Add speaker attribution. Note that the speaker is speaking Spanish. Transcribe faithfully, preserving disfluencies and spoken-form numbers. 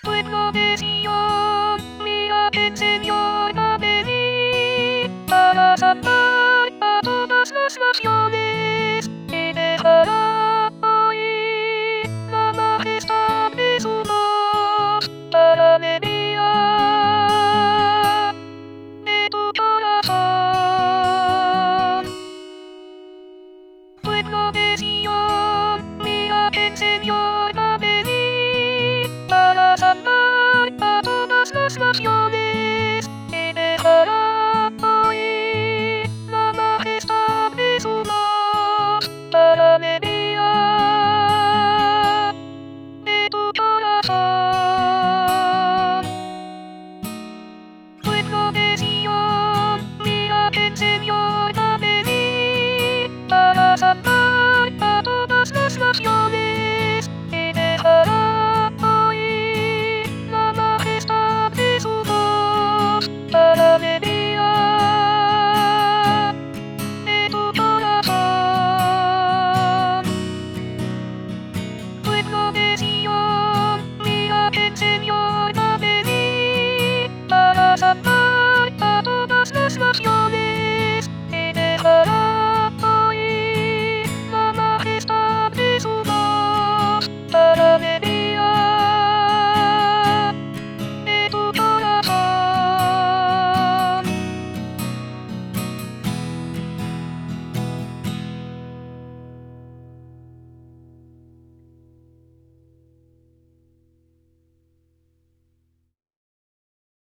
Speaker 1: Pueblo de Sion, mira que enseñó a venir para salvar a todas las naciones y dejará oír la majestad de su voz para alegría de tu corazón. Pueblo de Sion, mira que enseñó a venir para salvar a todas las naciones y dejará oír la majestad de su voz para alegría de tu corazón. Pueblo de Sion, mira que enseñó a venir para salvar a todas las naciones.